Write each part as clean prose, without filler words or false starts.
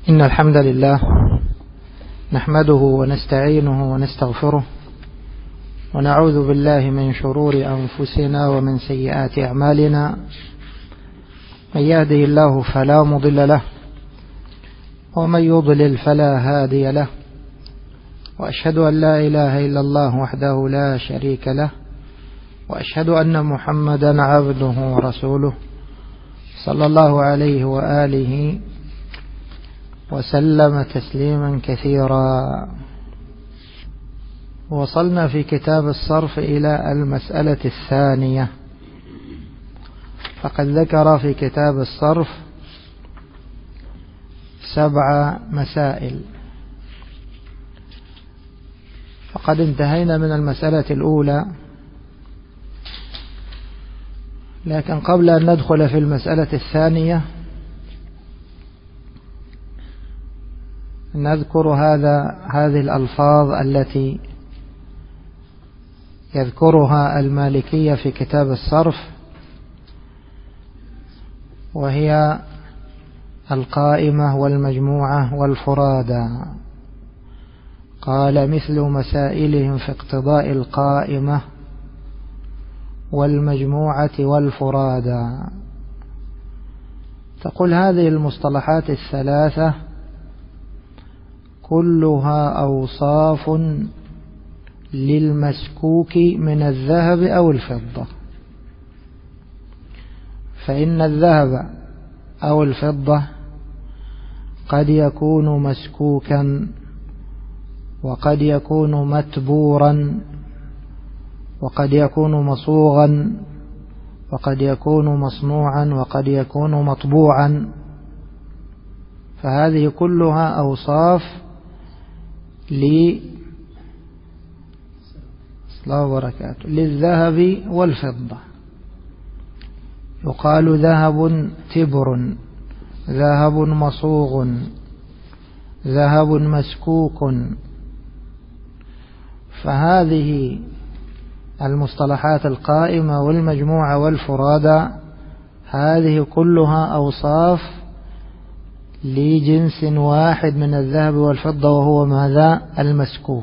إن الحمد لله نحمده ونستعينه ونستغفره ونعوذ بالله من شرور أنفسنا ومن سيئات أعمالنا. من يهده الله فلا مضل له ومن يضلل فلا هادي له، وأشهد أن لا إله إلا الله وحده لا شريك له، وأشهد أن محمدا عبده ورسوله صلى الله عليه وآله وسلم تسليما كثيرا. وصلنا في كتاب الصرف إلى المسألة الثانية، فقد ذكر في كتاب الصرف 7 مسائل، فقد انتهينا من المسألة الأولى. لكن قبل أن ندخل في المسألة الثانية نذكر هذه الألفاظ التي يذكرها المالكية في كتاب الصرف، وهي القائمة والمجموعة والفرادى. قال: مثل مسائلهم في اقتضاء القائمة والمجموعة والفرادى. تقول هذه المصطلحات الثلاثة كلها أوصاف للمسكوك من الذهب أو الفضة، فإن الذهب أو الفضة قد يكون مسكوكا، وقد يكون متبورا، وقد يكون مصوغا، وقد يكون مصنوعا، وقد يكون مطبوعا. فهذه كلها أوصاف للذهب والفضة. يقال ذهب تبر، ذهب مصوغ، ذهب مسكوك. فهذه المصطلحات القائمة والمجموعة والفرادى هذه كلها أوصاف لجنس واحد من الذهب والفضة، وهو ماذا؟ المسكوك.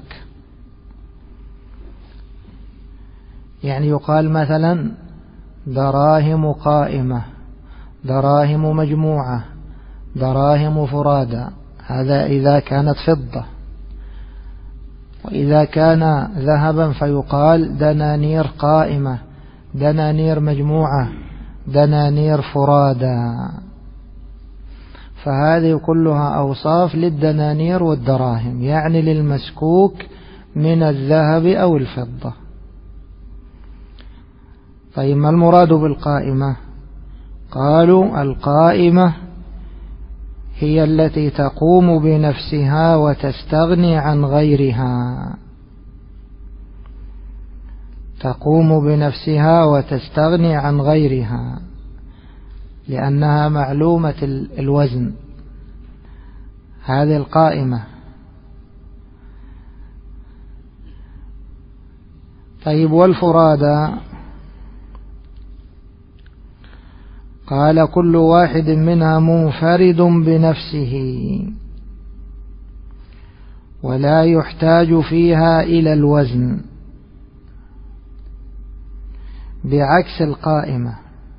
يعني يقال مثلا دراهم قائمة، دراهم مجموعة، دراهم فرادى، هذا إذا كانت فضة. وإذا كان ذهبا فيقال دنانير قائمة، دنانير مجموعة، دنانير فرادى. فهذه كلها أوصاف للدنانير والدراهم، يعني للمسكوك من الذهب أو الفضة. طيب ما المراد بالقائمة؟ قالوا القائمة هي التي تقوم بنفسها وتستغني عن غيرها، تقوم بنفسها وتستغني عن غيرها، لأنها معلومة الوزن. هذه القائمة. طيب والفرادى؟ قال كل واحد منها منفرد بنفسه ولا يحتاج فيها إلى الوزن، بعكس القائمة.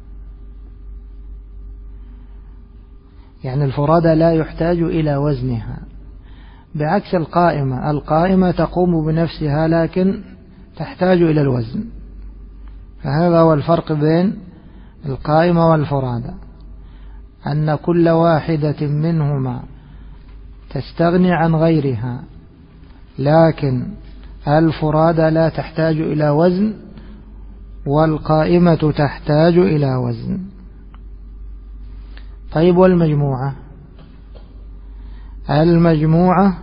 يعني الفرادى لا يحتاج إلى وزنها، بعكس القائمة. القائمة تقوم بنفسها لكن تحتاج إلى الوزن. فهذا هو الفرق بين القائمة والفرادى، أن كل واحدة منهما تستغني عن غيرها، لكن الفرادى لا تحتاج إلى وزن، والقائمة تحتاج إلى وزن. طيب والمجموعة؟ المجموعة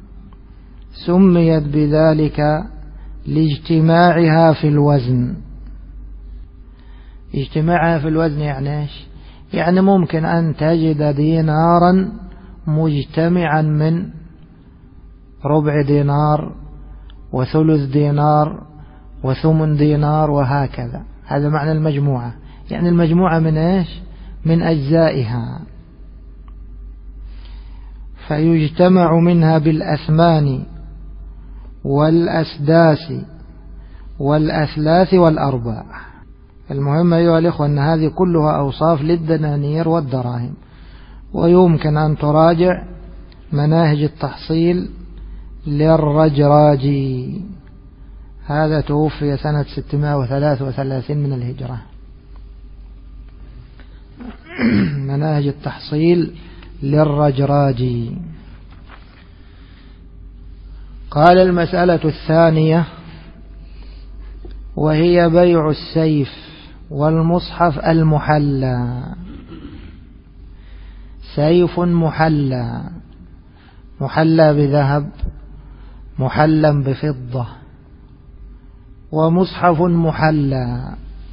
سميت بذلك لاجتماعها في الوزن. اجتماعها في الوزن يعني ايش؟ يعني ممكن أن تجد دينارا مجتمعا من ربع دينار وثلث دينار وثمن دينار وهكذا. هذا معنى المجموعة. يعني المجموعة من ايش؟ من أجزائها. فيجتمع منها بالأثمان والأسداس والأثلاث والأرباع. المهم أيها الإخوة أن هذه كلها أوصاف للدنانير والدراهم، ويمكن أن تراجع مناهج التحصيل للرجراجي، هذا توفي سنة 633 من الهجرة. مناهج التحصيل للرجراجي. قال المسألة الثانية وهي بيع السيف والمصحف المحلى. سيف محلى، محلى بذهب، محلى بفضة، ومصحف محلى،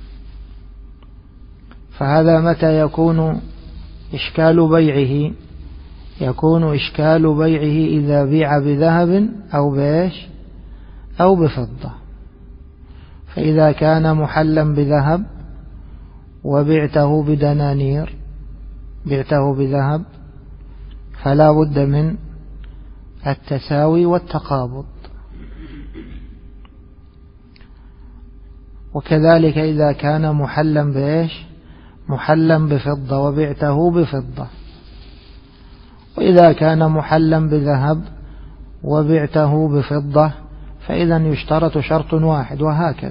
فهذا متى يكون إشكال بيعه؟ يكون إشكال بيعه إذا بيع بذهب أو بإيش أو بفضة. فإذا كان محلا بذهب وبعته بدنانير، بعته بذهب، فلا بد من التساوي والتقابض. وكذلك إذا كان محلا بإيش محلا بفضة وبعته بفضة. وإذا كان محلا بذهب وبعته بفضة فإذا يشترط شرط واحد، وهكذا.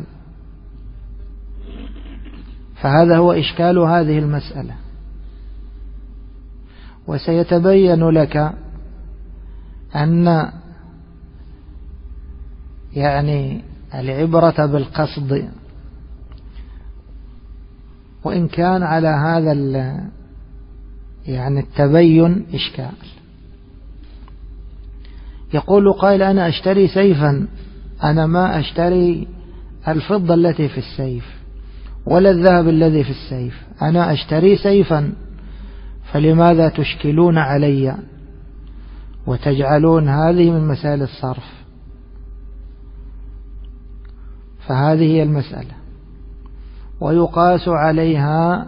فهذا هو إشكال هذه المسألة. وسيتبين لك أن يعني العبرة بالقصد، وإن كان على هذا يعني التبين إشكال. يقول قائل أنا أشتري سيفا، أنا ما أشتري الفضة التي في السيف ولا الذهب الذي في السيف، أنا أشتري سيفا، فلماذا تشكلون علي وتجعلون هذه من مسائل الصرف؟ فهذه هي المسألة. ويقاس عليها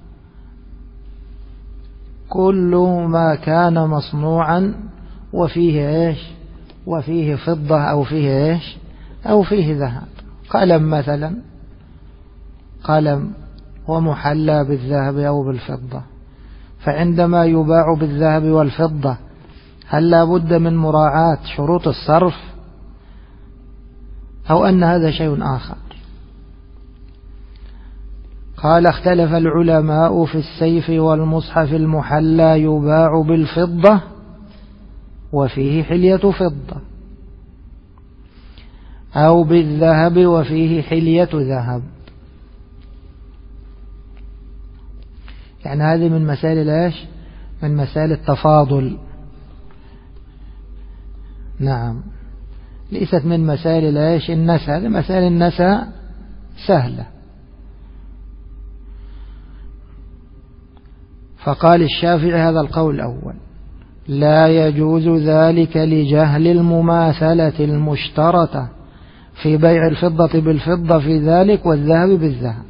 كل ما كان مصنوعا وفيه إيش وفيه فضة أو فيه إيش أو فيه ذهب. قلم مثلا، قلم ومحلى بالذهب أو بالفضة، فعندما يباع بالذهب والفضة هل لا بد من مراعاة شروط الصرف أو أن هذا شيء آخر؟ قال اختلف العلماء في السيف والمصحف المحلى يباع بالفضة وفيه حلية فضة، أو بالذهب وفيه حلية ذهب. يعني هذه من مسائل ايش؟ من مسائل التفاضل. نعم، ليست من مسائل ايش النسى. هذه مسائل النسى سهلة. فقال الشافعي هذا القول الأول: لا يجوز ذلك لجهل المماثلة المشترطة في بيع الفضة بالفضة في ذلك والذهب بالذهب.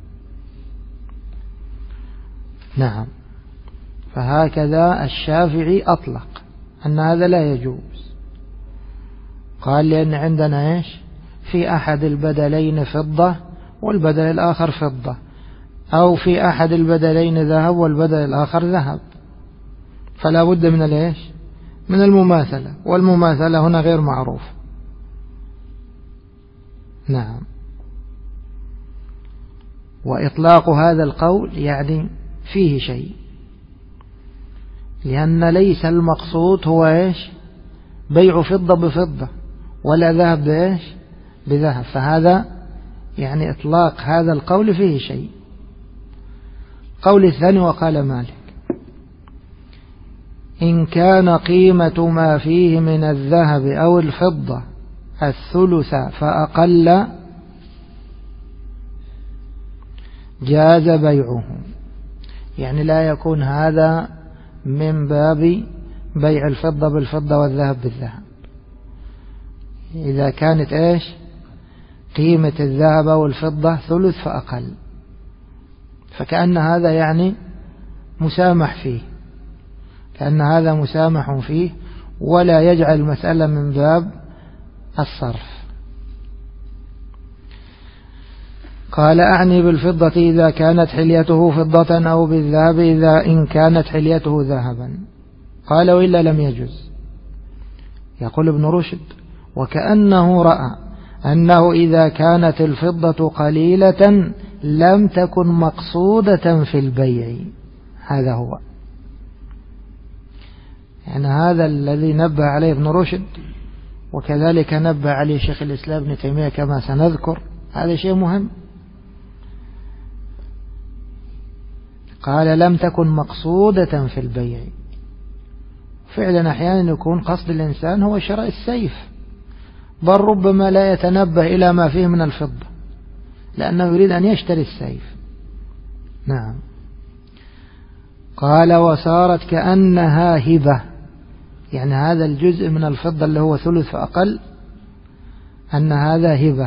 نعم، فهكذا الشافعي أطلق أن هذا لا يجوز. قال لأن عندنا إيش في أحد البدلين فضة والبدل الآخر فضة، أو في أحد البدلين ذهب والبدل الآخر ذهب، فلا بد من الإيش من المماثلة، والمماثلة هنا غير معروفة. نعم، وإطلاق هذا القول يعني فيه شيء، لأن ليس المقصود هو إيش بيع فضة بفضة ولا ذهب بإيش بذهب، فهذا يعني إطلاق هذا القول فيه شيء. قول الثاني: وقال مالك: إن كان قيمة ما فيه من الذهب أو الفضة الثلث فأقل جاز بيعه. يعني لا يكون هذا من باب بيع الفضة بالفضة والذهب بالذهب. إذا كانت إيش قيمة الذهب أو الفضة ثلث فأقل، فكأن هذا يعني مسامح فيه، فأن هذا مسامح فيه، ولا يجعل المسألة من باب الصرف. قال أعني بالفضة إذا كانت حليته فضة، أو بالذهب إن كانت حليته ذهبا. قال وإلا لم يجوز. يقول ابن رشد: وكأنه رأى أنه إذا كانت الفضة قليلة لم تكن مقصودة في البيع. هذا هو، يعني هذا الذي نبه عليه ابن رشد، وكذلك نبه عليه شيخ الإسلام ابن تيمية كما سنذكر. هذا شيء مهم. قال لم تكن مقصودة في البيع. فعلا أحيانا يكون قصد الإنسان هو شراء السيف، بل ربما لا يتنبه إلى ما فيه من الفضة لأنه يريد أن يشتري السيف. نعم. قال وصارت كأنها هبة، يعني هذا الجزء من الفضة اللي هو ثلث فأقل، أن هذا هبة.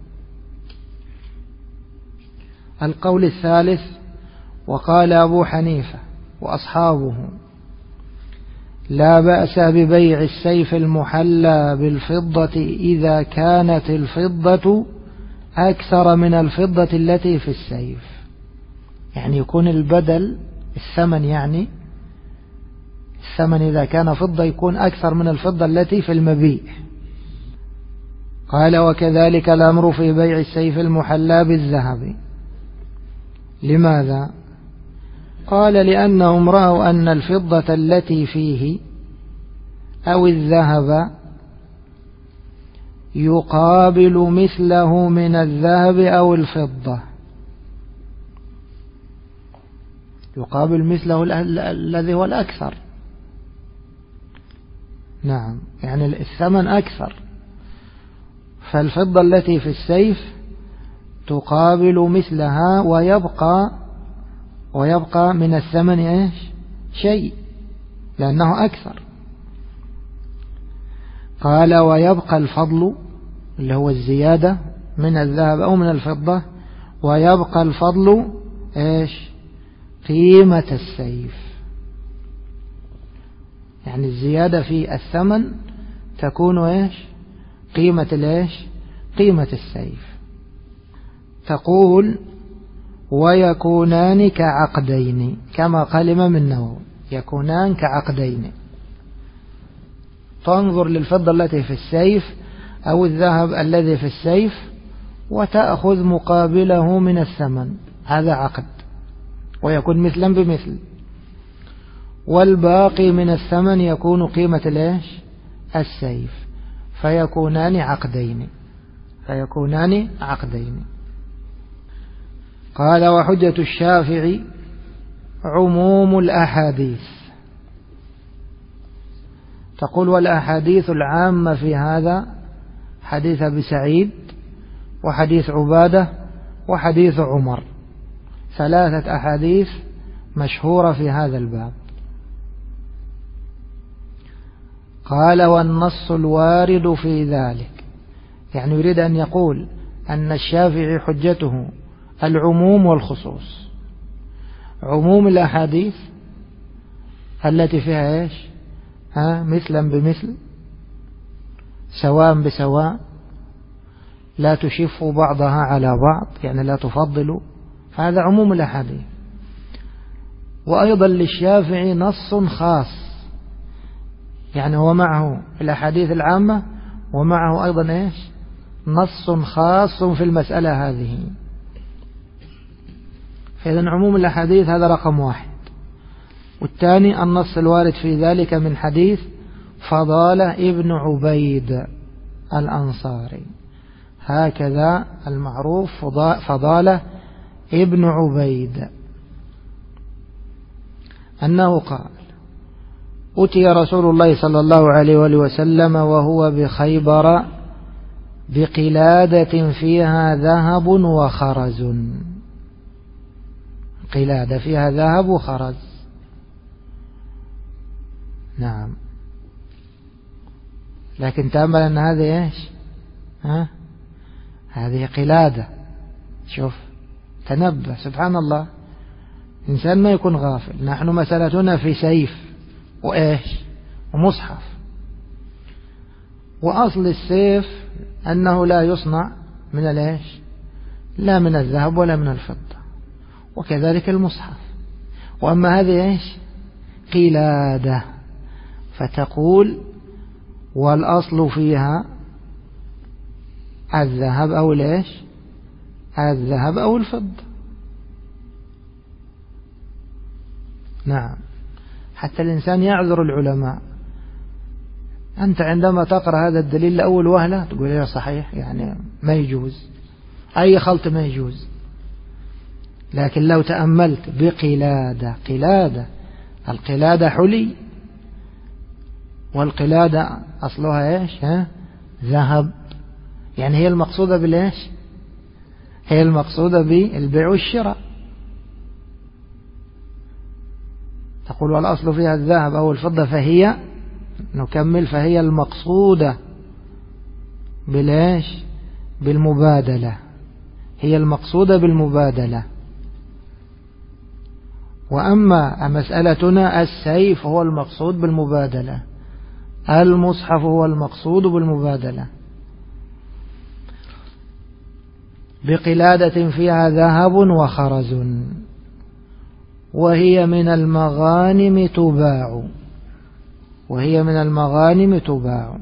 القول الثالث: وقال أبو حنيفة وأصحابه: لا بأس ببيع السيف المحلى بالفضة إذا كانت الفضة أكثر من الفضة التي في السيف. يعني يكون البدل الثمن، يعني الثمن إذا كان فضة يكون أكثر من الفضة التي في المبيع. قال وكذلك الأمر في بيع السيف المحلى بالذهب. لماذا؟ قال لأنهم رأوا أن الفضة التي فيه أو الذهب يقابل مثله من الذهب أو الفضة، يقابل مثله الذي هو الأكثر. نعم، يعني الثمن أكثر، فالفضة التي في السيف تقابل مثلها ويبقى من الثمن إيش؟ شيء، لأنه أكثر. قال ويبقى الفضل اللي هو الزيادة من الذهب أو من الفضة، ويبقى الفضل إيش؟ قيمة السيف. يعني الزيادة في الثمن تكون إيش؟ قيمة الإيش؟ قيمة السيف. تقول ويكونان كعقدين، كما قال الإمام النووي: يكونان كعقدين. تنظر للفضة التي في السيف أو الذهب الذي في السيف وتأخذ مقابله من الثمن، هذا عقد، ويكون مثلا بمثل، والباقي من الثمن يكون قيمة الإيش؟ السيف، فيكونان عقدين. قال وحجة الشافعي عموم الأحاديث. تقول والأحاديث العامة في هذا حديث أبي سعيد وحديث عبادة وحديث عمر، 3 أحاديث مشهورة في هذا الباب. قال والنص الوارد في ذلك، يعني يريد أن يقول أن الشافعي حجته العموم والخصوص. عموم الأحاديث التي فيها إيش؟ مثلا بمثل، سواء بسواء، لا تشف بعضها على بعض، يعني لا تفضل، هذا عموم الأحاديث. وأيضا للشافعي نص خاص، يعني هو معه الأحاديث العامة ومعه أيضا إيش؟ نص خاص في المسألة هذه. فإذن عموم الأحاديث هذا رقم 1. والثاني النص الوارد في ذلك من حديث فضالة ابن عبيد الأنصاري، هكذا المعروف فضالة ابن عبيد، أنه قال أتي رسول الله صلى الله عليه وآله وسلم وهو بخيبر بقلادة فيها ذهب وخرز، قلادة فيها ذهب وخرز. نعم، لكن تأمل أن هذه إيش؟ هذه قلادة. شوف، تنبه، سبحان الله، إنسان ما يكون غافل. نحن مسألتنا في سيف وإيش ومصحف. وأصل السيف أنه لا يصنع من الإيش لا من الذهب ولا من الفضة، وكذلك المصحف. وأما هذه إيش قلادة، فتقول والأصل فيها الذهب أو الإيش الذهب أو الفضة. نعم، حتى الإنسان يعذر العلماء. أنت عندما تقرأ هذا الدليل لأول وهلة تقول يا صحيح، يعني ما يجوز، أي خلط ما يجوز. لكن لو تأملت بقلادة، قلادة، القلادة حلي، والقلادة أصلها إيش ذهب، يعني هي المقصودة بالإيش هي المقصودة بالبيع والشراء. تقول والأصل فيها الذهب أو الفضة، فهي نكمل فهي المقصودة بالإيش بالمبادلة، هي المقصودة بالمبادلة. وأما مسألتنا السيف هو المقصود بالمبادلة، المصحف هو المقصود بالمبادلة. بقلادة فيها ذهب وخرز وهي من المغانم تباع، وهي من المغانم تباع.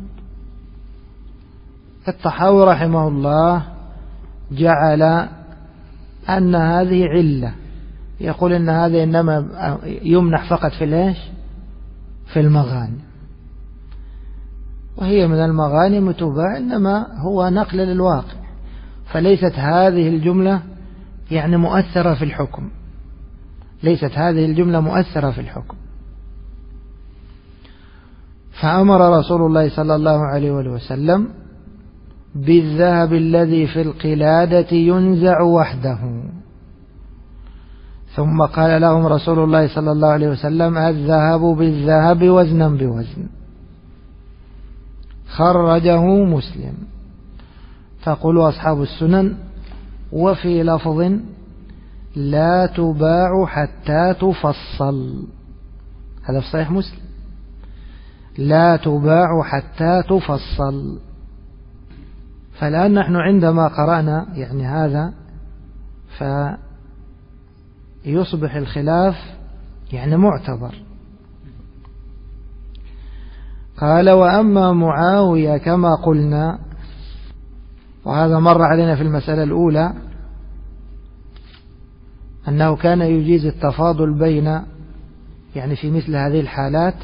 الطحاوي رحمه الله جعل أن هذه علة، يقول أن هذا إنما يمنح فقط في الإيش في المغانم، وهي من المغانم تباع، إنما هو نقل للواقع، فليست هذه الجملة يعني مؤثرة في الحكم، ليست هذه الجملة مؤثرة في الحكم. فأمر رسول الله صلى الله عليه وسلم بالذهب الذي في القلادة ينزع وحده، ثم قال لهم رسول الله صلى الله عليه وسلم الذهب بالذهب وزنا بوزن. خرجه مسلم. تقول أصحاب السنن وفي لفظ لا تباع حتى تفصل، هذا في صحيح مسلم، لا تباع حتى تفصل. فالآن نحن عندما قرأنا يعني هذا فيصبح الخلاف يعني معتبر. قال وأما معاوية كما قلنا، وهذا مر علينا في المسألة الأولى أنه كان يجيز التفاضل بين يعني في مثل هذه الحالات.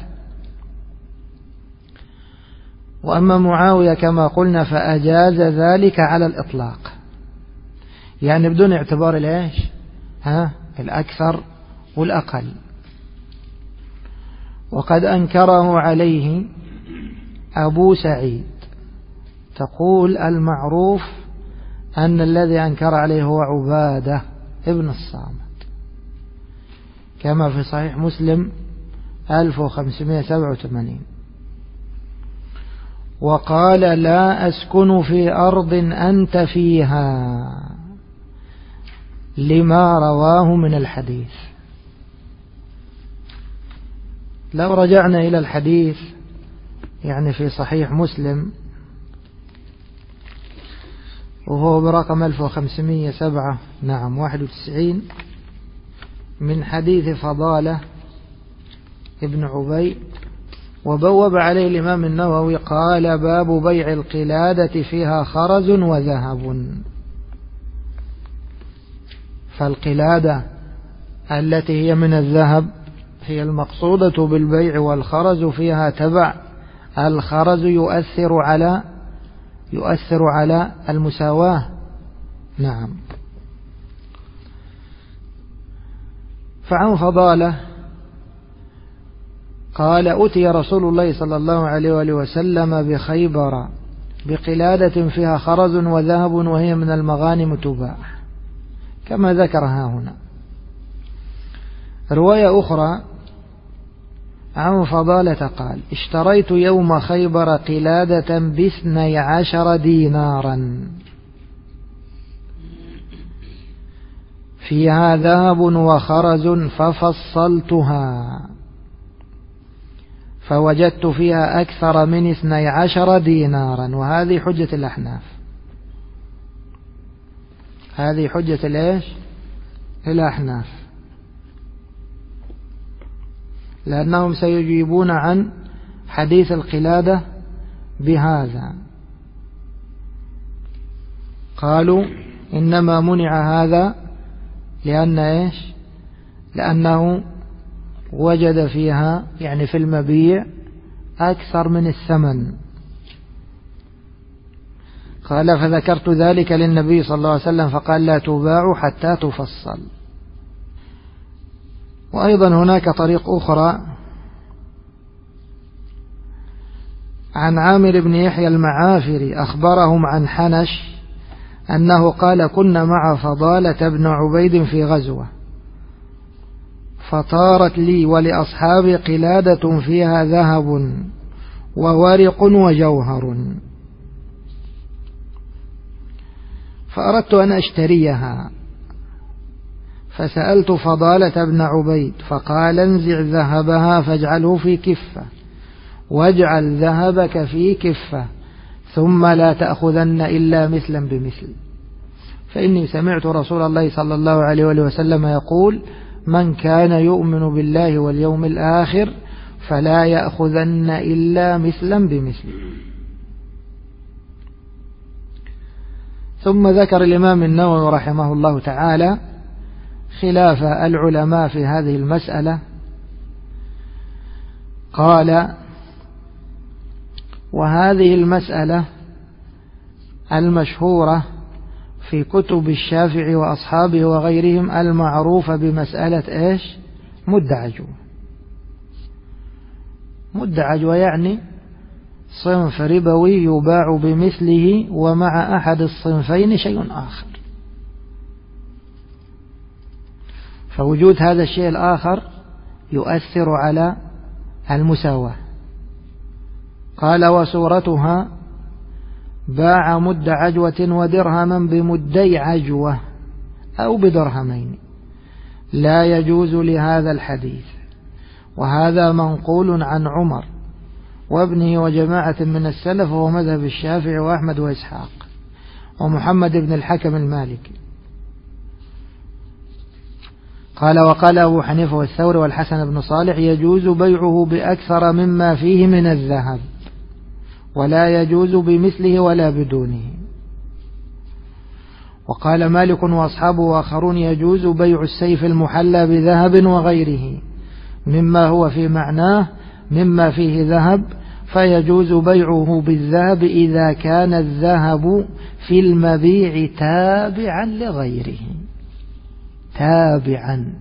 وأما معاوية كما قلنا فأجاز ذلك على الإطلاق، يعني بدون اعتبار الإيش الأكثر والأقل. وقد أنكره عليه أبو سعيد. تقول المعروف أن الذي أنكر عليه هو عبادة ابن الصامت، كما في صحيح مسلم 1587. وقال لا أسكن في أرض أنت فيها، لما رواه من الحديث. لو رجعنا إلى الحديث يعني في صحيح مسلم وهو برقم 1591 من حديث فضالة ابن عبي، وبوب عليه الإمام النووي قال باب بيع القلادة فيها خرز وذهب. فالقلادة التي هي من الذهب هي المقصودة بالبيع، والخرز فيها تبع. الخرز يؤثر على المساواة. نعم. فعن فضالة قال أتي رسول الله صلى الله عليه وآله وسلم بخيبر بقلادة فيها خرز وذهب وهي من المغانم تباع، كما ذكرها هنا. رواية أخرى عن فضالة قال اشتريت يوم خيبر قلادة ب12 دينارا فيها ذهب وخرز ففصلتها فوجدت فيها أكثر من 12 دينارا. وهذه حجة الأحناف، هذه حجة الإيش؟ الأحناف، لأنهم سيجيبون عن حديث القلادة بهذا. قالوا إنما منع هذا لأن إيش؟ لأنه وجد فيها يعني في المبيع أكثر من الثمن. قال فذكرت ذلك للنبي صلى الله عليه وسلم فقال لا تباع حتى تفصل. وأيضا هناك طريق أخرى عن عامر بن يحيى المعافري أخبرهم عن حنش أنه قال كنا مع فضالة بن عبيد في غزوة فطارت لي ولأصحابي قلادة فيها ذهب وورق وجوهر فأردت أن أشتريها فسألت فضالة بن عبيد فقال انزع ذهبها فاجعله في كفة واجعل ذهبك في كفة ثم لا تأخذن إلا مثلا بمثل فإني سمعت رسول الله صلى الله عليه وسلم يقول من كان يؤمن بالله واليوم الآخر فلا يأخذن إلا مثلا بمثل. ثم ذكر الإمام النووي رحمه الله تعالى خلاف العلماء في هذه المسألة. قال وهذه المسألة المشهورة في كتب الشافعي وأصحابه وغيرهم المعروفة بمسألة إيش؟ مد عجوة. مد عجوة يعني صنف ربوي يباع بمثله ومع أحد الصنفين شيء آخر، فوجود هذا الشيء الآخر يؤثر على المساواة. قال وصورتها باع مد عجوة ودرهما بمدي عجوة أو بدرهمين لا يجوز لهذا الحديث. وهذا منقول عن عمر وابنه وجماعة من السلف وهو مذهب الشافعي وأحمد وإسحاق ومحمد بن الحكم المالكي. قال وقال أبو حنيفة والثوري والحسن بن صالح يجوز بيعه بأكثر مما فيه من الذهب ولا يجوز بمثله ولا بدونه. وقال مالك وأصحابه وآخرون يجوز بيع السيف المحلى بذهب وغيره مما هو في معناه مما فيه ذهب فيجوز بيعه بالذهب إذا كان الذهب في المبيع تابعا لغيره تابعا.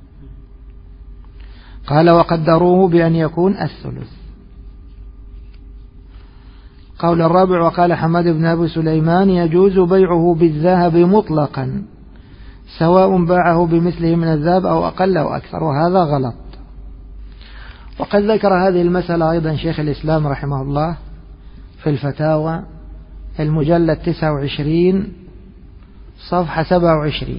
قال وقدروه بأن يكون الثلث. قول الرابع وقال حماد بن أبي سليمان يجوز بيعه بالذهب مطلقا سواء باعه بمثله من الذهب أو أقل أو أكثر، وهذا غلط. وقد ذكر هذه المسألة أيضا شيخ الإسلام رحمه الله في الفتاوى المجلد 29 صفحة 27،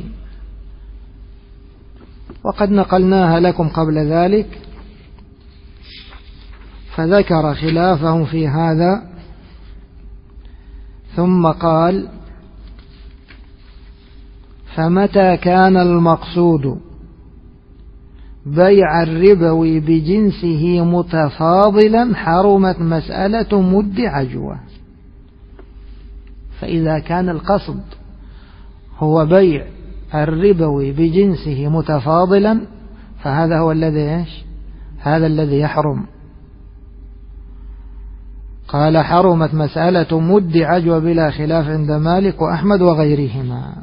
وقد نقلناها لكم قبل ذلك. فذكر خلافهم في هذا ثم قال فمتى كان المقصود بيع الربوي بجنسه متفاضلا حرمت مسألة مد عجوة. فإذا كان القصد هو بيع الربوي بجنسه متفاضلا فهذا هو الذي إيش؟ هذا الذي يحرم. قال حرمت مسألة مد عجوة بلا خلاف عند مالك وأحمد وغيرهما.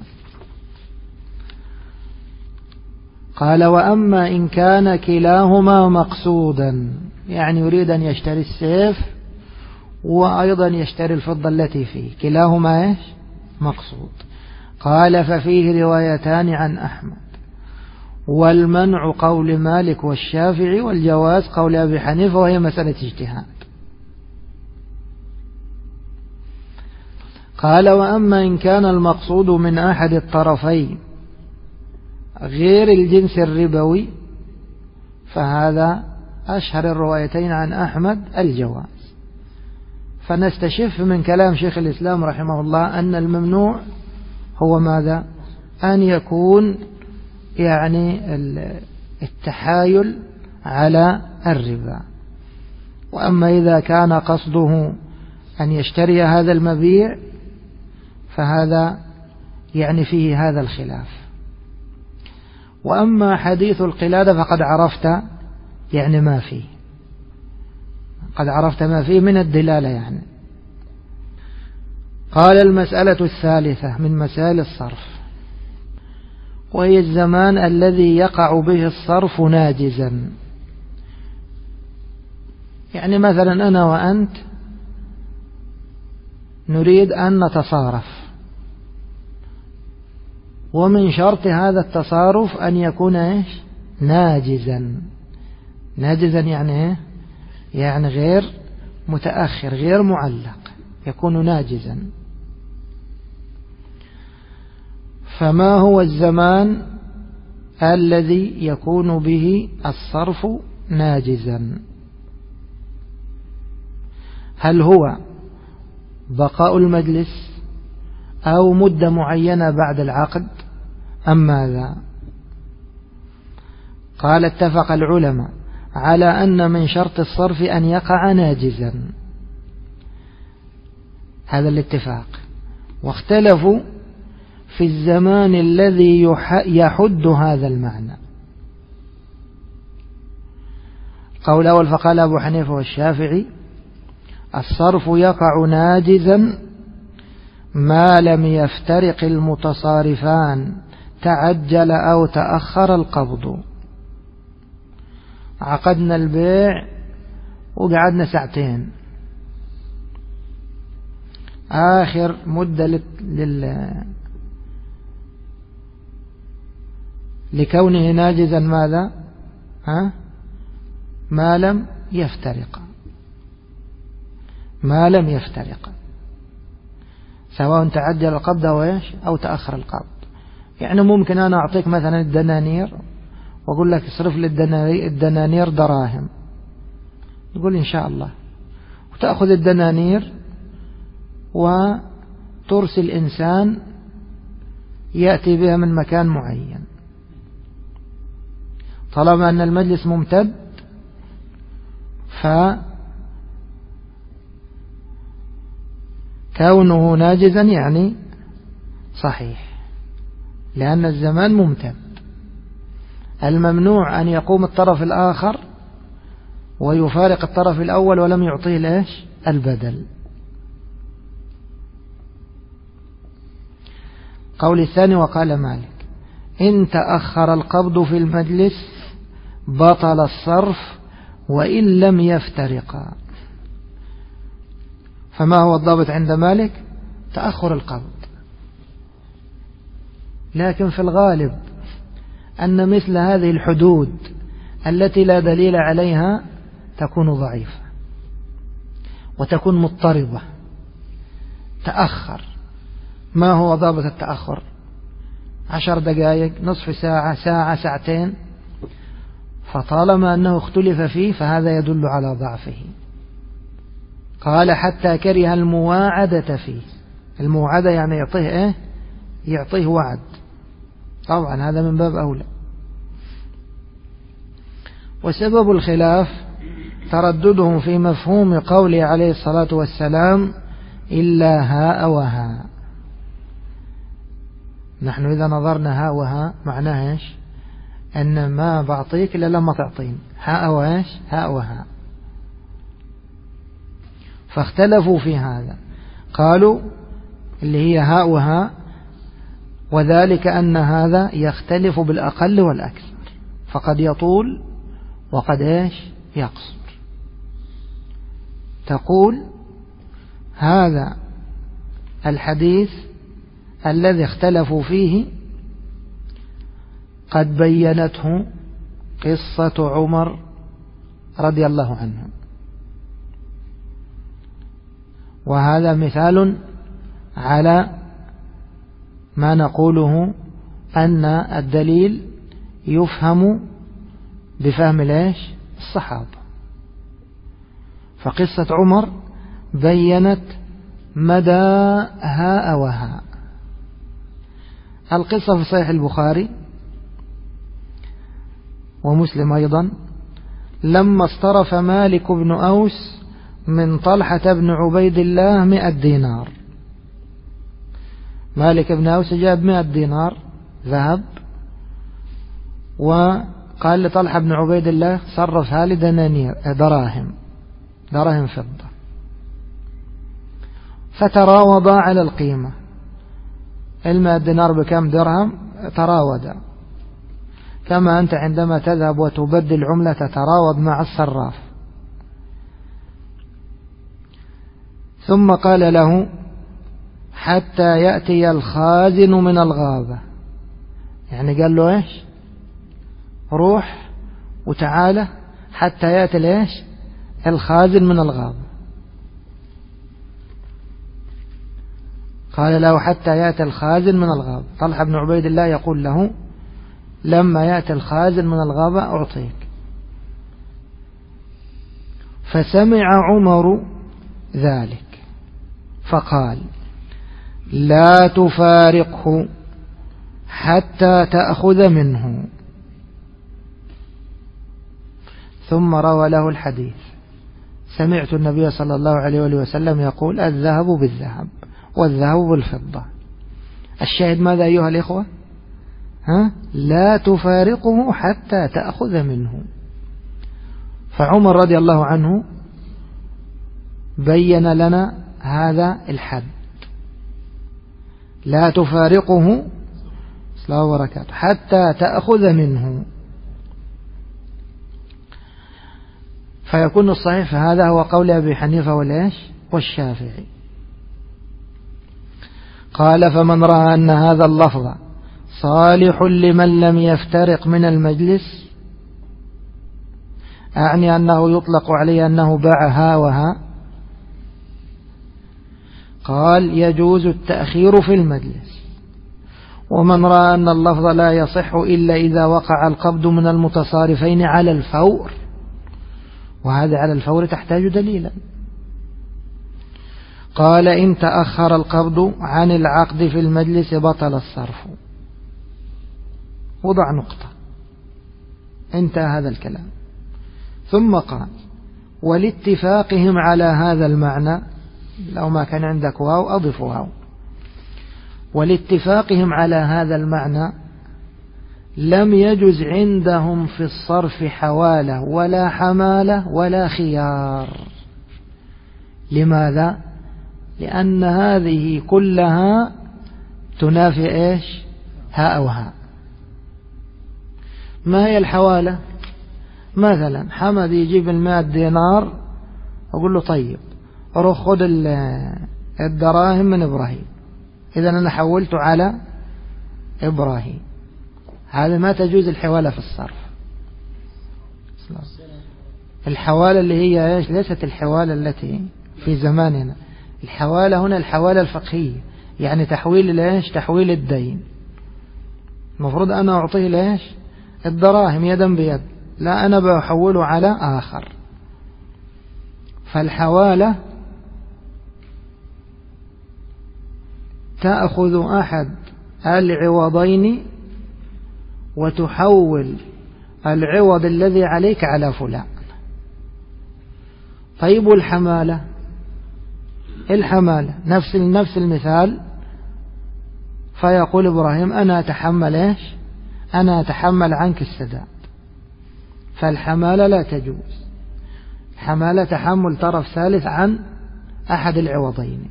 قال وأما إن كان كلاهما مقصودا يعني يريد أن يشتري السيف وأيضا يشتري الفضة التي فيه كلاهما إيش؟ مقصود. قال ففيه روايتان عن أحمد والمنع قول مالك والشافعي والجواز قول أبي حنيفة وهي مسألة اجتهاد. قال وأما إن كان المقصود من أحد الطرفين غير الجنس الربوي فهذا أشهر الروايتين عن أحمد الجواز. فنستشف من كلام شيخ الإسلام رحمه الله أن الممنوع هو ماذا؟ أن يكون يعني التحايل على الربا. وأما إذا كان قصده أن يشتري هذا المبيع فهذا يعني فيه هذا الخلاف. وأما حديث القلادة فقد عرفت يعني ما فيه، قد عرفت ما فيه من الدلالة يعني. قال المسألة الثالثة من مسائل الصرف، وهي الزمان الذي يقع به الصرف ناجزا. يعني مثلا أنا وأنت نريد أن نتصارف، ومن شرط هذا التصارف أن يكون إيش؟ ناجزا. ناجزا يعني إيه؟ يعني غير متأخر، غير معلق، يكون ناجزا. فما هو الزمان الذي يكون به الصرف ناجزا؟ هل هو بقاء المجلس أو مدة معينة بعد العقد أم ماذا؟ قال اتفق العلماء على أن من شرط الصرف أن يقع ناجزا، هذا الاتفاق. واختلفوا في الزمان الذي يحد هذا المعنى. قول أول فقال أبو حنيفة والشافعي الصرف يقع ناجزا ما لم يفترق المتصارفان تعجل أو تأخر القبض. عقدنا البيع وقعدنا ساعتين، آخر مدة لكونه ناجزا ماذا؟ ما لم يفترق، ما لم يفترق، سواء تعجل القبض أو تأخر القبض. يعني ممكن أنا أعطيك مثلا الدنانير وأقول لك اصرف لي الدنانير دراهم، تقول إن شاء الله، وتأخذ الدنانير وترسل إنسان يأتي بها من مكان معين. طالما أن المجلس ممتد فكونه ناجزا يعني صحيح، لأن الزمان ممتد. الممنوع أن يقوم الطرف الآخر ويفارق الطرف الأول ولم يعطيه ليش البدل. قول الثاني وقال مالك إن تأخر القبض في المجلس بطل الصرف وإن لم يفترقا. فما هو الضابط عند مالك؟ تأخر القبض. لكن في الغالب أن مثل هذه الحدود التي لا دليل عليها تكون ضعيفة وتكون مضطربة. تأخر، ما هو ضابط التأخر؟ 10 دقائق، نصف ساعة، ساعة، ساعتين. فطالما أنه اختلف فيه فهذا يدل على ضعفه. قال حتى كره المواعدة فيه. المواعدة يعني يعطيه إيه؟ يعطيه وعد، طبعا هذا من باب أولى. وسبب الخلاف ترددهم في مفهوم قوله عليه الصلاة والسلام إلا هاء وهاء. نحن إذا نظرنا هاء وهاء معناه إيش؟ أن ما بعطيك إلا لما تعطين. هاء وإيش؟ هاء وهاء. فاختلفوا في هذا، قالوا اللي هي هاء وهاء، وذلك أن هذا يختلف بالأقل والأكثر، فقد يطول وقد إيش؟ يقصر. تقول هذا الحديث الذي اختلفوا فيه قد بينته قصة عمر رضي الله عنه، وهذا مثال على ما نقوله أن الدليل يفهم بفهم الصحابة. فقصة عمر بينت مدى هاء وهاء. القصة في صحيح البخاري ومسلم أيضا، لما اصطرف مالك بن أوس من طلحة بن عبيد الله 100 دينار. مالك بن أوس جاب 100 دينار ذهب، وقال لطلحة بن عبيد الله صرفها لدنانير دراهم فضة، فتراوضا على القيمة. 100 دينار بكم درهم؟ تراودا، كما أنت عندما تذهب وتبدل عملة تتراوض مع الصراف. ثم قال له حتى يأتي الخازن من الغابة، يعني قال له إيش؟ روح وتعالى حتى يأتي ليش؟ الخازن من الغابة. قال له حتى يأتي الخازن من الغابة. طلحة بن عبيد الله يقول له لما يأتي الخازن من الغابة أعطيك. فسمع عمر ذلك فقال لا تفارقه حتى تأخذ منه. ثم روى له الحديث: سمعت النبي صلى الله عليه وسلم يقول الذهب بالذهب والذهب بالفضة. الشاهد ماذا أيها الإخوة؟ لا تفارقه حتى تأخذ منه. فعمر رضي الله عنه بين لنا هذا الحد: لا تفارقه صلى الله وبركاته حتى تأخذ منه. فيكون الصحيح هذا هو قول أبي حنيفة والشافعي. قال: فمن رأى أن هذا اللفظ صالح لمن لم يفترق من المجلس، أعني أنه يطلق عليه أنه باع ها وها، قال: يجوز التأخير في المجلس. ومن رأى أن اللفظ لا يصح إلا إذا وقع القبض من المتصارفين على الفور، وهذا على الفور تحتاج دليلا، قال: إن تأخر القبض عن العقد في المجلس بطل الصرف. وضع نقطة، انتهى هذا الكلام. ثم قال: ولاتفاقهم على هذا المعنى، لو ما كان عندك واو أضف واو، ولاتفاقهم على هذا المعنى لم يجز عندهم في الصرف حوالة ولا حمالة ولا خيار. لماذا؟ لأن هذه كلها تنافي إيش؟ هاء وهاء. ما هي الحوالة؟ مثلا حمد يجيب 100 دينار، أقول له طيب روح خذ الدراهم من إبراهيم، إذا أنا حولته على إبراهيم. هذا ما تجوز الحوالة في الصرف. الحوالة اللي هي إيش؟ ليست الحوالة التي في زماننا. الحوالة هنا الحوالة الفقهية، يعني تحويل الإيش؟ تحويل الدين. المفروض أنا أعطيه الإيش؟ الدراهم يدا بيد، لا أنا بحوله على آخر. فالحوالة تأخذ أحد العوضين وتحول العوض الذي عليك على فلان. طيب الحمالة نفس المثال، فيقول إبراهيم أنا أتحمل إيش؟ أنا أتحمل عنك السداد. فالحمالة لا تجوز. الحمالة تحمل طرف ثالث عن أحد العوضين.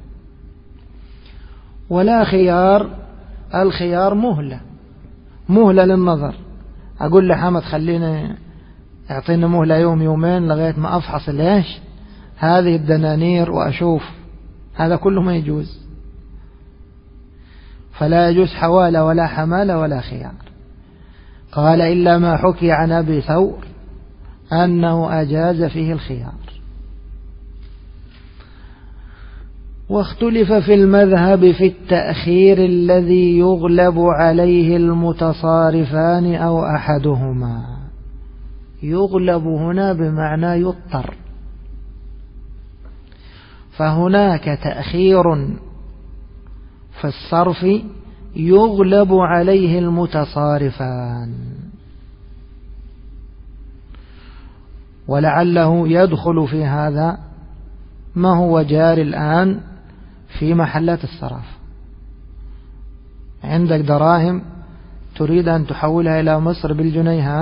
ولا خيار. الخيار مهلة للنظر. أقول لحمد خلينا اعطينا مهلة يوم يومين لغاية ما أفحص ليش هذه الدنانير وأشوف، هذا كله ما يجوز. فلا يجوز حوالة ولا حمالة ولا خيار. قال: إلا ما حكي عن أبي ثور أنه أجاز فيه الخيار. واختلف في المذهب في التأخير الذي يغلب عليه المتصارفان أو أحدهما. يغلب هنا بمعنى يضطر، فهناك تأخير في الصرف يغلب عليه المتصارفان، ولعله يدخل في هذا ما هو جاري الآن في محلات الصرف. عندك دراهم تريد أن تحولها إلى مصر بالجنيهات،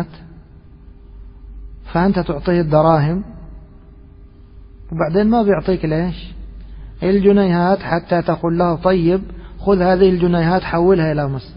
فأنت تعطيه الدراهم وبعدين ما بيعطيك ليش الجنيهات حتى تقول له طيب خذ هذه الجنيهات حولها إلى مصر.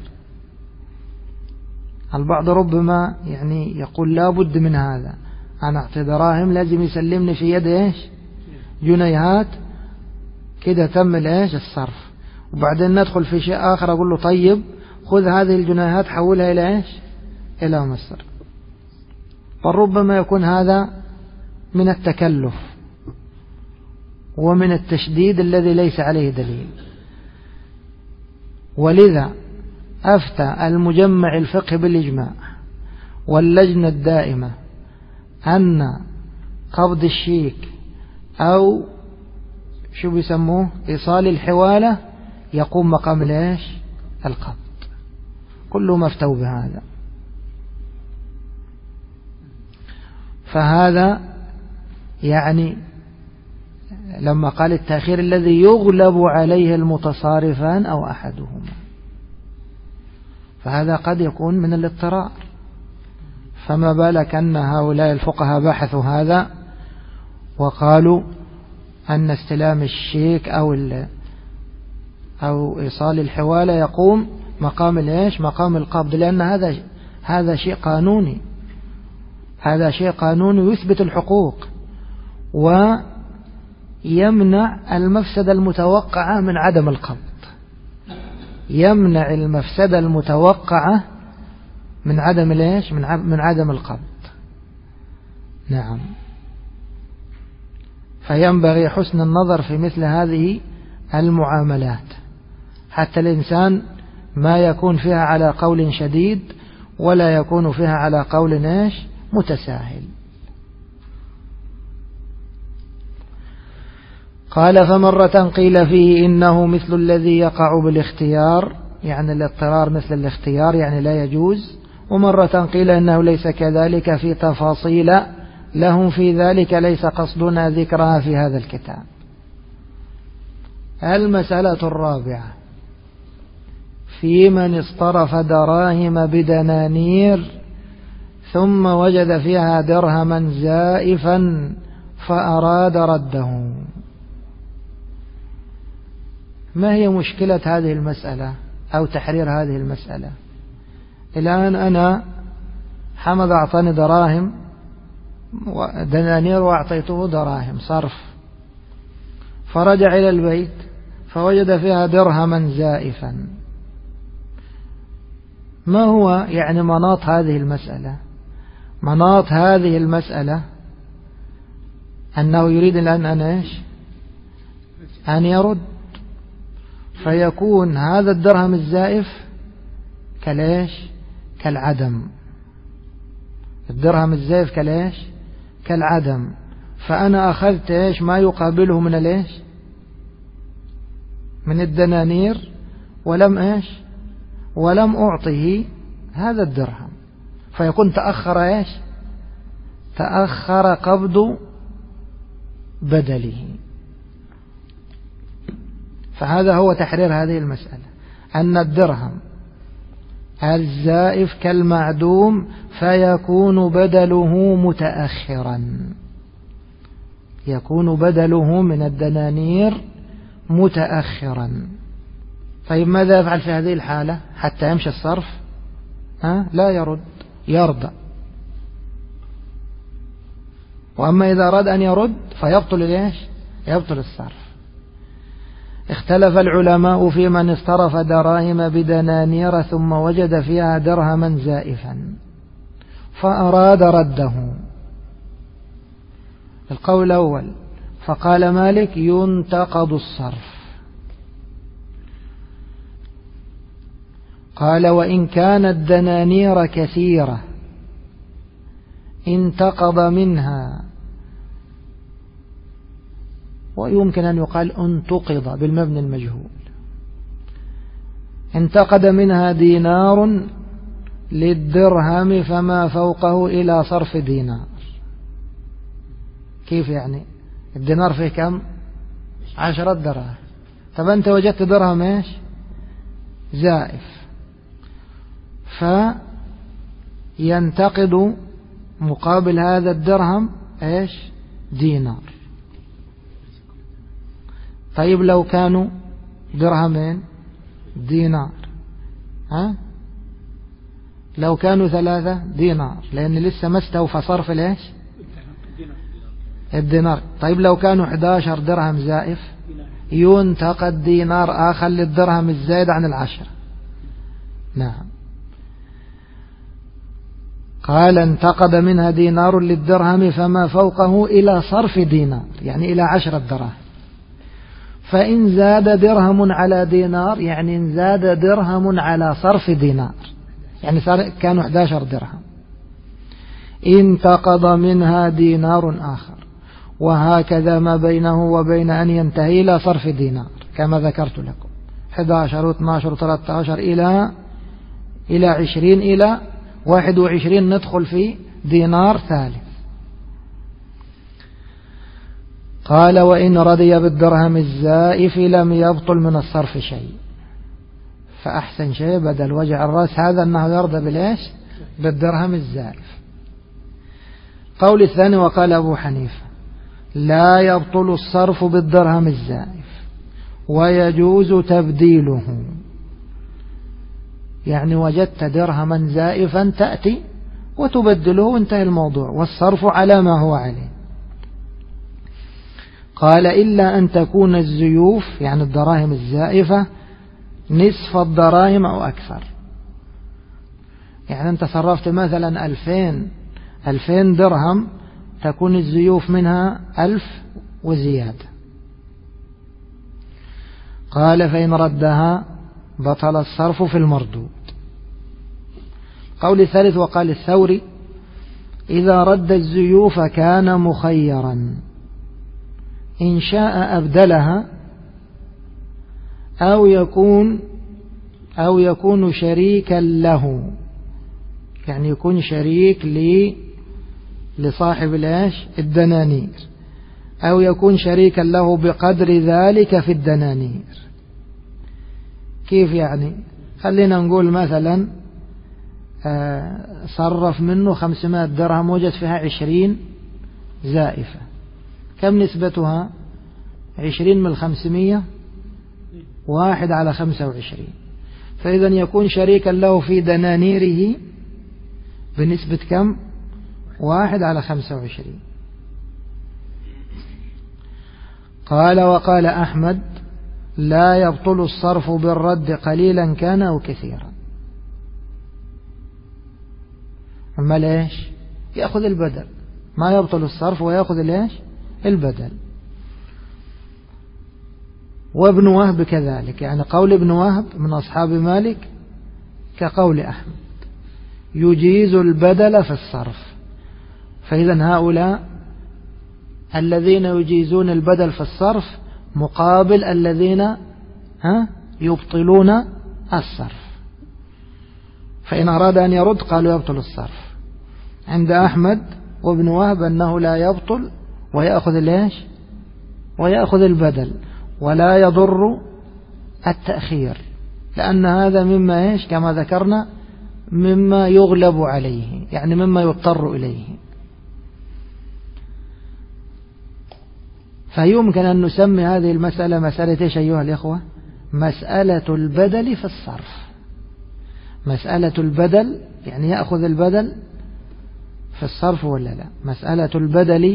البعض ربما يعني يقول لا بد من هذا، أنا أعطي دراهم لازم يسلمني في يد إيش جنيهات، كده تم الإيش الصرف. وبعدين ندخل في شيء آخر أقول له طيب خذ هذه الجنيهات حولها إلى إيش إلى مصر. فربما يكون هذا من التكلف ومن التشديد الذي ليس عليه دليل. ولذا أفتى المجمع الفقه بالإجماع واللجنة الدائمة أن قبض الشيك أو شو بيسموه إيصال الحوالة يقوم مقام ليش القبض. كلهم افتوا بهذا. فهذا يعني لما قال التأخير الذي يغلب عليه المتصارفان أو أحدهما، فهذا قد يكون من الاضطرار. فما بالك أن هؤلاء الفقهاء بحثوا هذا وقالوا أن استلام الشيك أو إيصال الحوالة يقوم مقام الإيش مقام القبض، لأن هذا شيء قانوني، هذا شيء قانوني يثبت الحقوق ويمنع المفسدة المتوقعة من عدم القبض، يمنع المفسدة المتوقعة من عدم الإيش من عدم القبض. نعم. فينبغي حسن النظر في مثل هذه المعاملات حتى الإنسان ما يكون فيها على قول شديد ولا يكون فيها على قول إيش متساهل. قال فمرة قيل فيه إنه مثل الذي يقع بالاختيار، يعني الاضطرار مثل الاختيار يعني لا يجوز. ومرة قيل إنه ليس كذلك في تفاصيل لهم في ذلك ليس قصدنا ذكرها في هذا الكتاب. المسألة الرابعة في من اصطرف دراهم بدنانير ثم وجد فيها درهما زائفا فأراد رده. ما هي مشكلة هذه المسألة أو تحرير هذه المسألة؟ الآن أنا حمد أعطاني دراهم دنانير وأعطيته دراهم صرف، فرجع إلى البيت فوجد فيها درهما زائفا. ما هو يعني مناط هذه المسألة؟ مناط هذه المسألة أنه يريد الآن أن يرد، فيكون هذا الدرهم الزائف كالعدم. الدرهم الزائف كالعدم. فأنا أخذت ما يقابله من الدنانير ولم أعطه هذا الدرهم، فيكون تأخر قبض بدله. فهذا هو تحرير هذه المسألة، أن الدرهم الزائف كالمعدوم فيكون بدله متأخرا، يكون بدله من الدنانير متأخرا. طيب ماذا يفعل في هذه الحالة حتى يمشي الصرف؟ لا يرد، يرضى. وأما إذا أراد أن يرد فيبطل يبطل الصرف. اختلف العلماء في من اصطرف دراهم بدنانير ثم وجد فيها درهما زائفا فأراد رده. القول الأول فقال مالك ينتقض الصرف. قال وإن كانت دنانير كثيرة انتقض منها، ويمكن أن يقال انتقض بالمبني المجهول. انتقد منها دينار للدرهم فما فوقه إلى صرف دينار. كيف يعني؟ الدينار فيه كم؟ 10 دراهم. طب أنت وجدت درهم إيش؟ زائف، فينتقد مقابل هذا الدرهم إيش؟ دينار. طيب لو كانوا درهمين دينار، ها؟ لو كانوا 3 دينار، لأن لسه ما استوفى صرف ليش؟ الدينار. طيب لو كانوا 11 درهم زائف، ينتقد دينار آخر للدرهم الزائد عن 10. نعم. قال انتقد منها دينار للدرهم فما فوقه إلى صرف دينار، يعني إلى 10 دراهم. فإن زاد درهم على دينار، يعني إن زاد درهم على صرف دينار، يعني كانوا 11 درهم، انتقض منها دينار آخر. وهكذا ما بينه وبين أن ينتهي إلى صرف دينار كما ذكرت لكم، 11 و12 و13 إلى 20 إلى 21 ندخل في دينار ثالث. قال وإن رضي بالدرهم الزائف لم يبطل من الصرف شيء. فأحسن شيء بدل وجع الرأس هذا أنه يرضى بالإيش؟ بالدرهم الزائف. قول الثاني وقال أبو حنيفة لا يبطل الصرف بالدرهم الزائف ويجوز تبديله. يعني وجدت درهما زائفا تأتي وتبدله وانتهى الموضوع، والصرف على ما هو عليه. قال إلا أن تكون الزيوف يعني الدراهم الزائفة نصف الدراهم أو أكثر. يعني أنت صرفت مثلا 2000 درهم، تكون الزيوف منها 1000 وزيادة. قال فإن ردها بطل الصرف في المردود. قول الثالث وقال الثوري إذا رد الزيوف كان مخيرا، إن شاء أبدلها أو يكون شريكا له، يعني يكون شريك لصاحب الدنانير، أو يكون شريكا له بقدر ذلك في الدنانير. كيف يعني؟ خلينا نقول مثلا صرف منه 500 درهم وجد فيها 20 زائفة. كم نسبتها؟ 20 من 500 1 على 25. فإذا يكون شريكا له في دنانيره بنسبة كم؟ 1 على 25. قال وقال أحمد لا يبطل الصرف بالرد قليلا كان أو كثيرا. أما ليش؟ يأخذ البدل، ما يبطل الصرف ويأخذ ليش؟ البدل. وابن وهب كذلك، يعني قول ابن وهب من أصحاب مالك كقول أحمد يجيز البدل في الصرف. فإذا هؤلاء الذين يجيزون البدل في الصرف مقابل الذين يبطلون الصرف. فإن أراد أن يرد قالوا يبطل الصرف. عند أحمد وابن وهب أنه لا يبطل ويأخذ ليش؟ ويأخذ البدل، ولا يضر التأخير، لأن هذا مما كما ذكرنا مما يغلب عليه، يعني مما يضطر إليه. فيمكن أن نسمي هذه المسألة مسألة إيش أيها الإخوة؟ مسألة البدل في الصرف. مسألة البدل يعني يأخذ البدل في الصرف ولا لا؟ مسألة البدل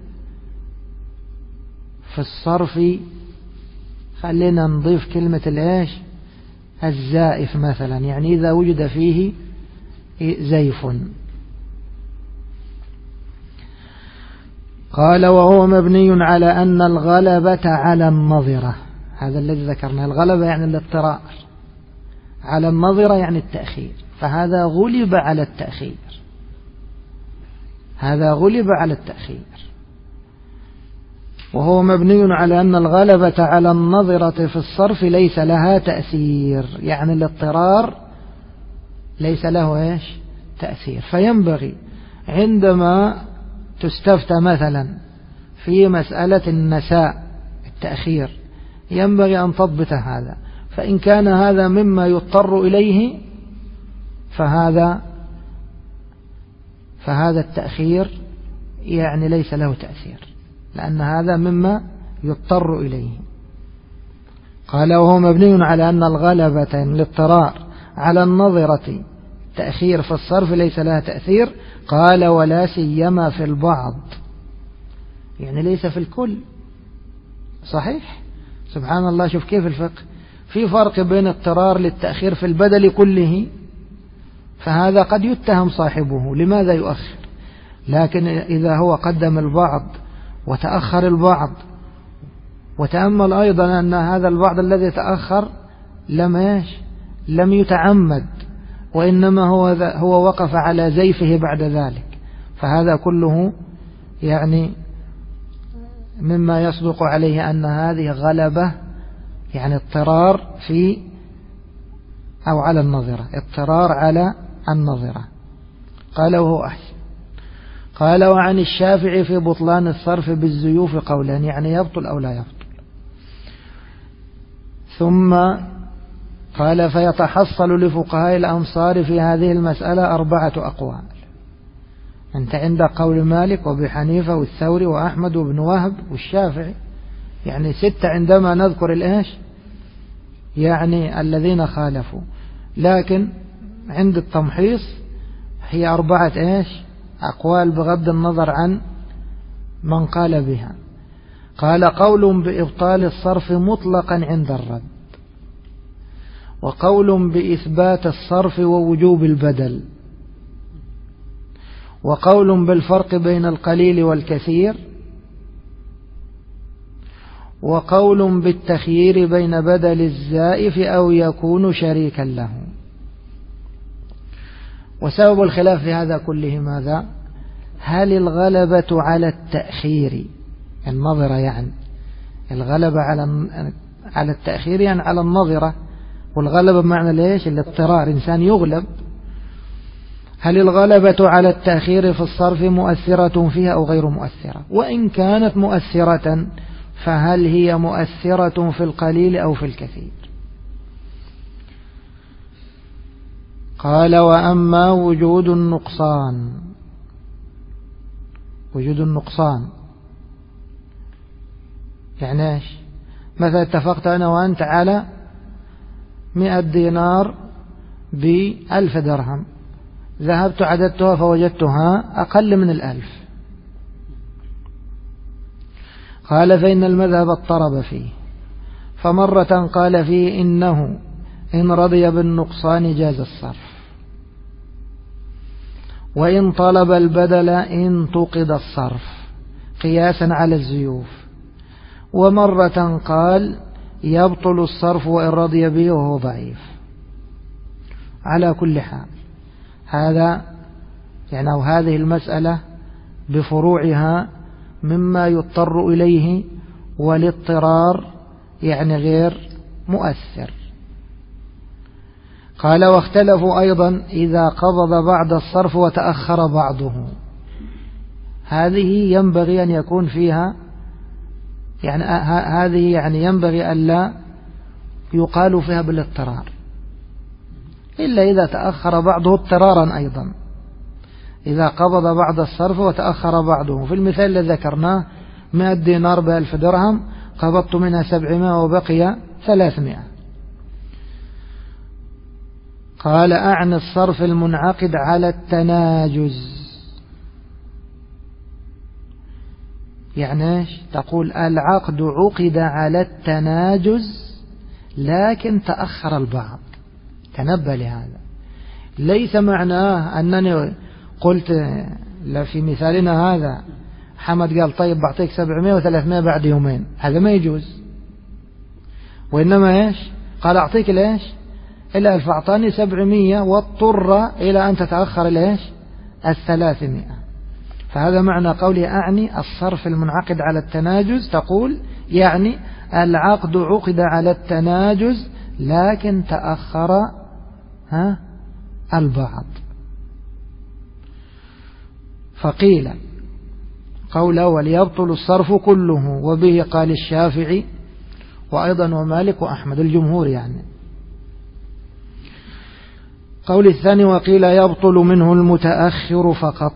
في الصرف خلينا نضيف كلمة الإيش؟ الزائف مثلا، يعني إذا وجد فيه زيف. قال وهو مبني على أن الغلبة على النظرة، هذا الذي ذكرنا. الغلبة يعني الاضطرار، على النظرة يعني التأخير، فهذا غلب على التأخير. هذا غلب على التأخير، وهو مبني على أن الغلبة على النظرة في الصرف ليس لها تأثير، يعني الاضطرار ليس له تأثير. فينبغي عندما تستفتى مثلا في مسألة النساء التأخير ينبغي أن تضبط هذا، فإن كان هذا مما يضطر إليه فهذا التأخير يعني ليس له تأثير، لأن هذا مما يضطر إليه. قال وهو مبني على أن الغلبة الاضطرار على النظرة تأخير في الصرف ليس لها تأثير. قال ولا سيما في البعض، يعني ليس في الكل. صحيح، سبحان الله، شوف كيف الفقه، في فرق بين اضطرار للتأخير في البدل كله، فهذا قد يتهم صاحبه لماذا يؤخر، لكن إذا هو قدم البعض وتأخر البعض، وتأمل أيضا أن هذا البعض الذي تأخر لم يتعمد، وإنما هو وقف على زيفه بعد ذلك، فهذا كله يعني مما يصدق عليه أن هذه غلبة، يعني اضطرار في أو على النظرة، اضطرار على النظرة. قال وهو أحسن. قال وعن الشافعي في بطلان الصرف بالزيوف قولان، يعني يبطل أو لا يبطل. ثم قال فيتحصل لفقهاء الأمصار في هذه المسألة 4 أقوال. أنت عندك قول مالك وابي حنيفة والثوري وأحمد وابن وهب والشافعي، يعني 6 عندما نذكر يعني الذين خالفوا، لكن عند التمحيص هي 4 أقوال بغض النظر عن من قال بها. قال قول بإبطال الصرف مطلقا عند الرد، وقول بإثبات الصرف ووجوب البدل، وقول بالفرق بين القليل والكثير، وقول بالتخيير بين بدل الزائف أو يكون شريكا له. وسبب الخلاف في هذا كله ماذا؟ هل الغلبة على التأخير النظرة، يعني الغلبة على التأخير يعني على النظرة، والغلبة بمعنى ليش؟ الاضطرار، إنسان يغلب. هل الغلبة على التأخير في الصرف مؤثرة فيها أو غير مؤثرة؟ وإن كانت مؤثرة فهل هي مؤثرة في القليل أو في الكثير؟ قال وأما وجود النقصان يعني ايش؟ مثلا اتفقت أنا وأنت على 100 دينار ب1000 درهم، ذهبت عددتها فوجدتها أقل من 1000. قال فإن المذهب اضطرب فيه، فمرة قال فيه إنه إن رضي بالنقصان جاز الصرف، وإن طلب البدل انتقد الصرف قياسا على الزيوف، ومرة قال يبطل الصرف وإن رضي به وهو ضعيف. على كل حال هذا يعني أو هذه المسألة بفروعها مما يضطر إليه، والاضطرار يعني غير مؤثر. قال واختلفوا أيضا إذا قبض بعد الصرف وتأخر بعضه، هذه ينبغي أن يكون فيها يعني هذه يعني ينبغي ألا يقال فيها بالاضطرار، إلا إذا تأخر بعضه اضطرارا أيضا. إذا قبض بعد الصرف وتأخر بعضه، في المثال الذي ذكرناه 100 دينار ب1000 درهم، قبضت منها 700 وبقي 300. قال أعني الصرف المنعقد على التناجز، يعني ايش؟ تقول العقد عقد على التناجز لكن تأخر البعض. تنبه لهذا، ليس معناه أنني قلت في مثالنا هذا حمد قال طيب بعطيك 700 و300 بعد يومين، هذا ما يجوز. وإنما ايش؟ قال أعطيك ليش إلا 1000، أعطاني 700 واضطر إلى أن تتأخر ليش 300. فهذا معنى قولي أعني الصرف المنعقد على التناجز، تقول يعني العقد عقد على التناجز لكن تأخر البعض. فقيل قول أول يبطل الصرف كله، وبه قال الشافعي وأيضا ومالك وأحمد الجمهور يعني. قول الثاني وقيل يبطل منه المتأخر فقط،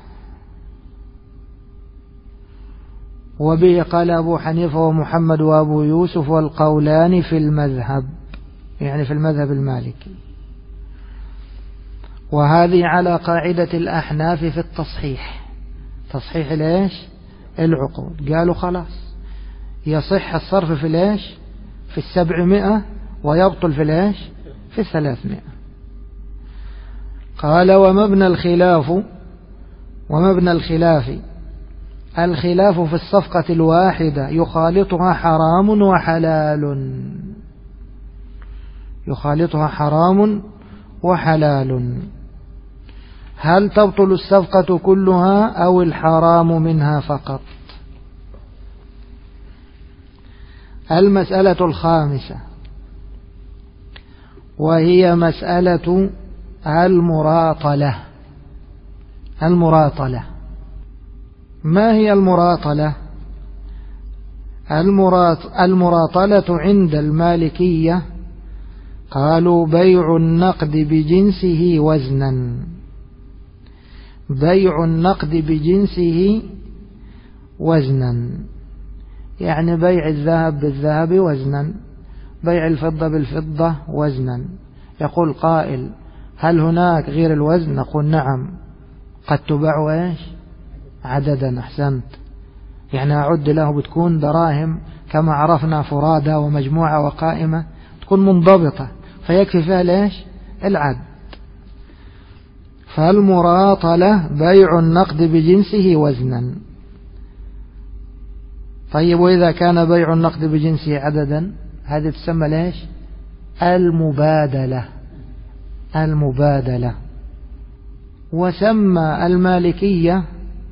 وبه قال أبو حنيفة ومحمد وأبو يوسف والقولان في المذهب، يعني في المذهب المالكي. وهذه على قاعدة الأحناف في التصحيح، تصحيح ليش العقود، قالوا خلاص يصح الصرف في ليش في 700 ويبطل في ليش في 300. قال ومبنى الخلاف الخلاف في الصفقة الواحدة يخالطها حرام وحلال، هل تبطل الصفقة كلها أو الحرام منها فقط؟ المسألة الخامسة وهي مسألة المراطلة. ما هي المراطلة؟ المراطلة عند المالكية قالوا بيع النقد بجنسه وزنا، بيع النقد بجنسه وزنا يعني بيع الذهب بالذهب وزنا، بيع الفضة بالفضة وزنا. يقول قائل هل هناك غير الوزن؟ نقول نعم، قد تباع ايش عددا. أحسنت، يعني أعد له بتكون دراهم كما عرفنا فرادى ومجموعة وقائمة، تكون منضبطة فيكفي فيها ليش العد. فالمراطلة بيع النقد بجنسه وزنا. طيب وإذا كان بيع النقد بجنسه عددا، هذه تسمى ليش المبادلة. وسمى المالكية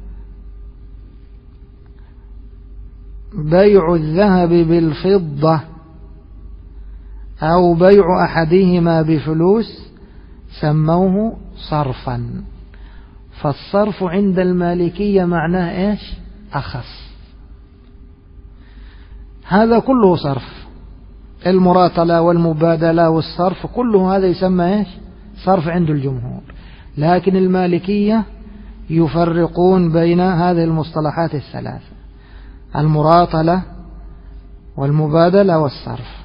بيع الذهب بالفضة أو بيع أحدهما بفلوس سموه صرفا. فالصرف عند المالكية معناه إيش أخص، هذا كله صرف، المراطلة والمبادلة والصرف كله هذا يسمى إيش صرف عند الجمهور. لكن المالكية يفرقون بين هذه المصطلحات الثلاثة، المراطلة والمبادلة والصرف.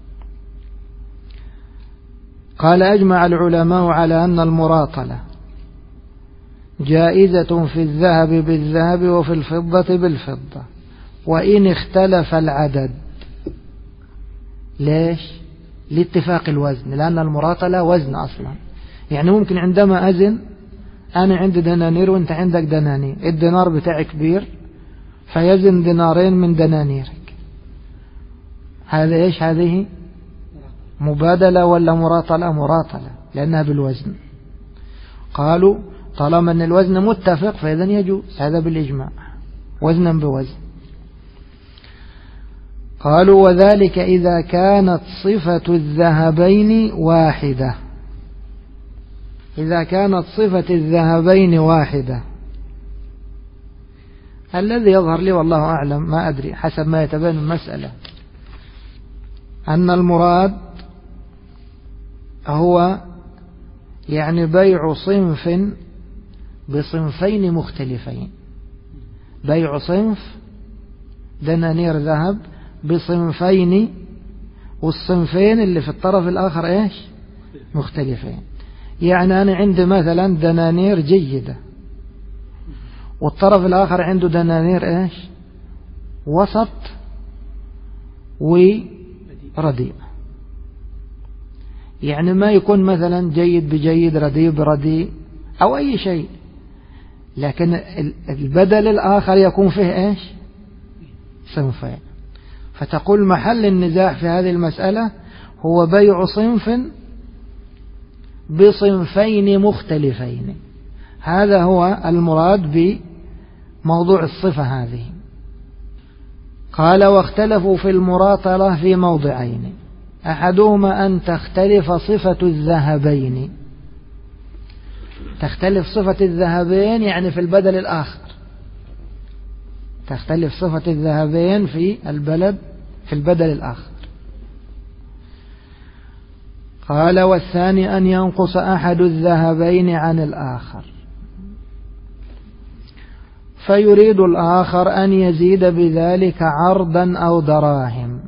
قال أجمع العلماء على أن المراطلة جائزة في الذهب بالذهب وفي الفضة بالفضة وإن اختلف العدد. ليش؟ لاتفاق الوزن، لأن المراطلة وزن أصلا. يعني ممكن عندما أزن أنا عندي دنانير وأنت عندك دنانير، الدينار بتاعي كبير فيزن دينارين من دنانيرك، هذا إيش؟ هذه مبادلة ولا مراطلة؟ مراطلة لأنها بالوزن. قالوا طالما أن الوزن متفق فإذا يجوز، هذا بالإجماع، وزنا بوزن. قالوا وذلك إذا كانت صفة الذهبين واحدة، إذا كانت صفة الذهبين واحدة. الذي يظهر لي والله أعلم ما أدري حسب ما يتبين المسألة أن المراد هو يعني بيع صنف بصنفين مختلفين، بيع صنف دنانير ذهب بصنفين، والصنفين اللي في الطرف الآخر إيش مختلفين. يعني أنا عندي مثلا دنانير جيدة والطرف الآخر عنده دنانير إيش وسط ورديء. يعني ما يكون مثلا جيد بجيد رديء برديء أو أي شيء، لكن البدل الآخر يكون فيه إيش صنفين. فتقول محل النزاع في هذه المسألة هو بيع صنف بصنفين مختلفين، هذا هو المراد موضوع الصفة هذه. قال واختلفوا في المراطلة في موضعين، أحدهما أن تختلف صفة الذهبين. تختلف صفة الذهبين يعني في البدل الآخر، تختلف صفة الذهبين في البدل الآخر. قال والثاني أن ينقص أحد الذهبين عن الآخر، فيريد الآخر أن يزيد بذلك عرضا أو دراهم.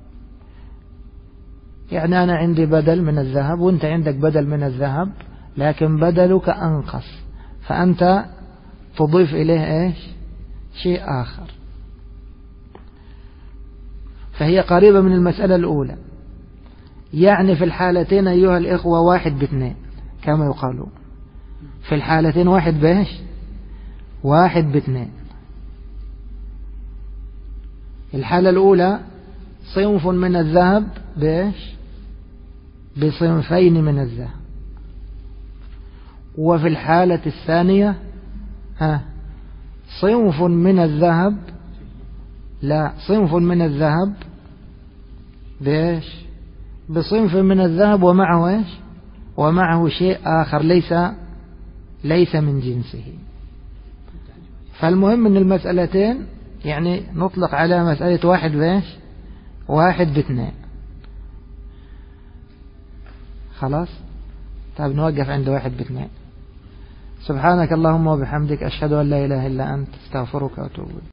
يعني أنا عندي بدل من الذهب وأنت عندك بدل من الذهب، لكن بدلك أنقص، فأنت تضيف إليه إيش؟ شيء آخر. فهي قريبة من المسألة الأولى. يعني في الحالتين أيها الإخوة 1 ب2 كما يقالون. في الحالتين 1 بإيش؟ 1 ب2. الحالة الأولى صنف من الذهب بإيش؟ بصنفين من الذهب. وفي الحالة الثانية صنف من الذهب، لا، صنف من الذهب بإيش؟ بصنف من الذهب ومعه إيش؟ ومعه شيء آخر ليس من جنسه. فالمهم من المسألتين يعني نطلق على مسألة 1 بإيش؟ 1 ب2. خلاص. طيب نوقف عند 1 ب2. سبحانك اللهم وبحمدك، أشهد أن لا إله إلا أنت، استغفرك وأتوب إليك.